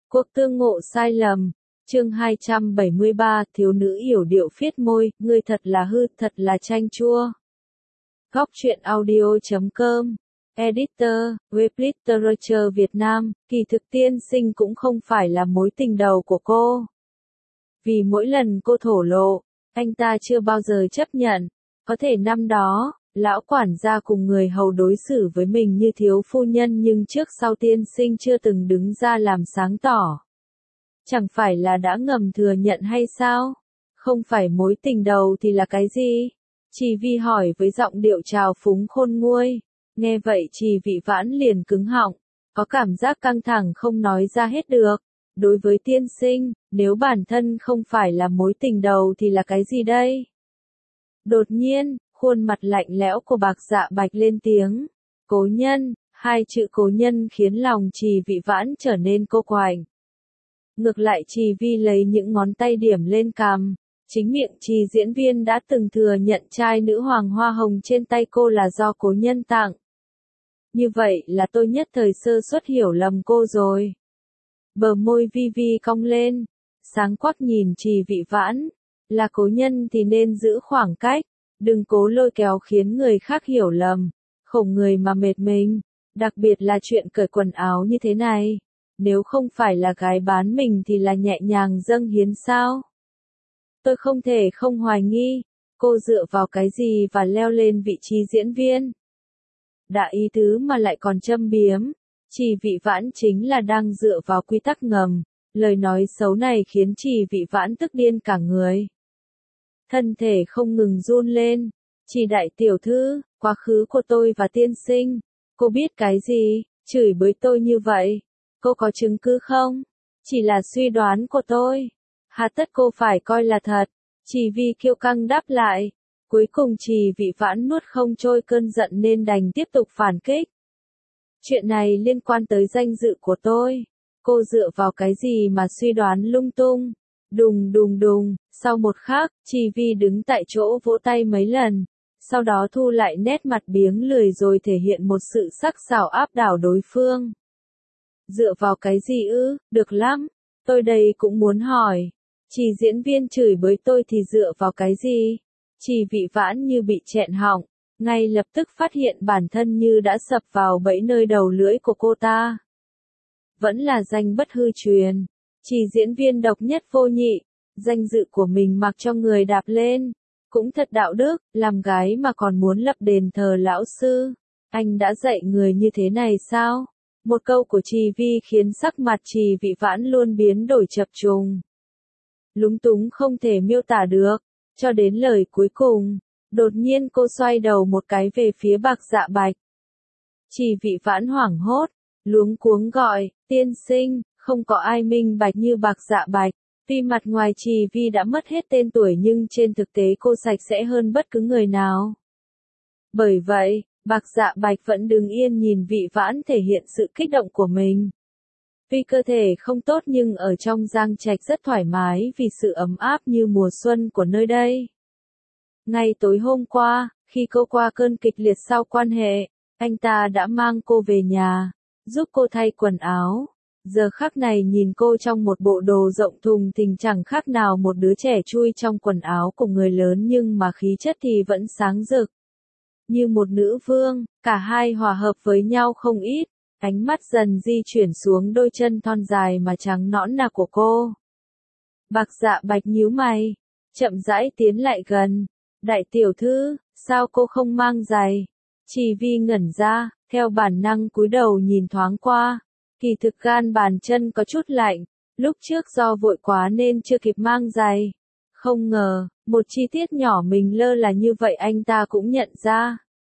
Cuộc tương ngộ sai lầm. Chương 273, thiếu nữ yểu điệu phiết môi, ngươi thật là hư, thật là chanh chua. Góc truyện audio.com. Editor, web literature Việt Nam, kỳ thực tiên sinh cũng không phải là mối tình đầu của cô. Vì mỗi lần cô thổ lộ, anh ta chưa bao giờ chấp nhận. Có thể năm đó, lão quản gia cùng người hầu đối xử với mình như thiếu phu nhân, nhưng trước sau tiên sinh chưa từng đứng ra làm sáng tỏ. Chẳng phải là đã ngầm thừa nhận hay sao? Không phải mối tình đầu thì là cái gì? Chỉ Vi hỏi với giọng điệu trào phúng khôn nguôi. Nghe vậy Chỉ Vị Vãn liền cứng họng, có cảm giác căng thẳng không nói ra hết được. Đối với tiên sinh, nếu bản thân không phải là mối tình đầu thì là cái gì đây? Đột nhiên, khuôn mặt lạnh lẽo của Bạc Dạ Bạch lên tiếng. Cố nhân, hai chữ cố nhân khiến lòng Chỉ Vị Vãn trở nên cô quạnh. Ngược lại Chỉ Vi lấy những ngón tay điểm lên cằm. Chính miệng Chỉ diễn viên đã từng thừa nhận trai nữ hoàng hoa hồng trên tay cô là do cố nhân tặng. Như vậy là tôi nhất thời sơ suất hiểu lầm cô rồi. Bờ môi Vi Vi cong lên, sáng quắc nhìn Chỉ Vị Vãn. Là cố nhân thì nên giữ khoảng cách, đừng cố lôi kéo khiến người khác hiểu lầm, khổ người mà mệt mình, đặc biệt là chuyện cởi quần áo như thế này. Nếu không phải là gái bán mình thì là nhẹ nhàng dâng hiến sao? Tôi không thể không hoài nghi, cô dựa vào cái gì và leo lên vị trí diễn viên? Đã ý tứ mà lại còn châm biếm, Chỉ Vị Vãn chính là đang dựa vào quy tắc ngầm, lời nói xấu này khiến Chỉ Vị Vãn tức điên cả người. Thân thể không ngừng run lên, Chỉ đại tiểu thư, quá khứ của tôi và tiên sinh, cô biết cái gì, chửi bới tôi như vậy, cô có chứng cứ không? Chỉ là suy đoán của tôi. Hà tất cô phải coi là thật. Chỉ Vi kiêu căng đáp lại. Cuối cùng Chỉ Vị Vãn nuốt không trôi cơn giận nên đành tiếp tục phản kích. Chuyện này liên quan tới danh dự của tôi. Cô dựa vào cái gì mà suy đoán lung tung? Đùng đùng đùng, sau một khắc, Chỉ Vi đứng tại chỗ vỗ tay mấy lần. Sau đó thu lại nét mặt biếng lười rồi thể hiện một sự sắc sảo áp đảo đối phương. Dựa vào cái gì ư? Được lắm. Tôi đây cũng muốn hỏi. Chỉ diễn viên chửi bới tôi thì dựa vào cái gì? Chỉ Vị Vãn như bị chẹn họng, ngay lập tức phát hiện bản thân như đã sập vào bẫy nơi đầu lưỡi của cô ta. Vẫn là danh bất hư truyền. Chỉ diễn viên độc nhất vô nhị, danh dự của mình mặc cho người đạp lên. Cũng thật đạo đức, làm gái mà còn muốn lập đền thờ lão sư. Anh đã dạy người như thế này sao? Một câu của Chỉ Vi khiến sắc mặt Chỉ Vị Vãn luôn biến đổi chập trùng. Lúng túng không thể miêu tả được, cho đến lời cuối cùng, đột nhiên cô xoay đầu một cái về phía Bạc Dạ Bạch. Chỉ Vị Vãn hoảng hốt, luống cuống gọi, tiên sinh, không có ai minh bạch như Bạc Dạ Bạch. Tuy mặt ngoài Chỉ Vi đã mất hết tên tuổi nhưng trên thực tế cô sạch sẽ hơn bất cứ người nào. Bởi vậy, Bạc Dạ Bạch vẫn đứng yên nhìn Vị Vãn thể hiện sự kích động của mình. Tuy cơ thể không tốt nhưng ở trong Giang Trạch rất thoải mái vì sự ấm áp như mùa xuân của nơi đây. Ngay tối hôm qua, khi cô qua cơn kịch liệt sau quan hệ, anh ta đã mang cô về nhà, giúp cô thay quần áo. Giờ khắc này nhìn cô trong một bộ đồ rộng thùng thình chẳng khác nào một đứa trẻ chui trong quần áo của người lớn nhưng mà khí chất thì vẫn sáng rực. Như một nữ vương, cả hai hòa hợp với nhau không ít, ánh mắt dần di chuyển xuống đôi chân thon dài mà trắng nõn nà của cô. Bạc Dạ Bạch nhíu mày, chậm rãi tiến lại gần. Đại tiểu thư, sao cô không mang giày? Chỉ Vi ngẩn ra, theo bản năng cúi đầu nhìn thoáng qua. Kỳ thực gan bàn chân có chút lạnh, lúc trước do vội quá nên chưa kịp mang giày. Không ngờ, một chi tiết nhỏ mình lơ là như vậy anh ta cũng nhận ra.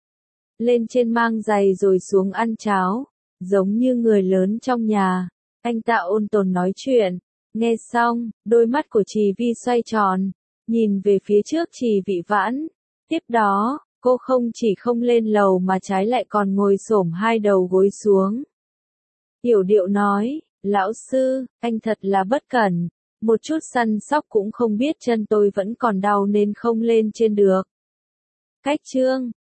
Lên trên mang giày rồi xuống ăn cháo, giống như người lớn trong nhà. Anh ta ôn tồn nói chuyện. Nghe xong, đôi mắt của Chỉ Vi xoay tròn, nhìn về phía trước Chỉ Vị Vãn. Tiếp đó, cô không chỉ không lên lầu mà trái lại còn ngồi xổm hai đầu gối xuống. Yểu điệu nói, lão sư, anh thật là bất cẩn, một chút săn sóc cũng không biết chân tôi vẫn còn đau nên không lên trên được. Cách chương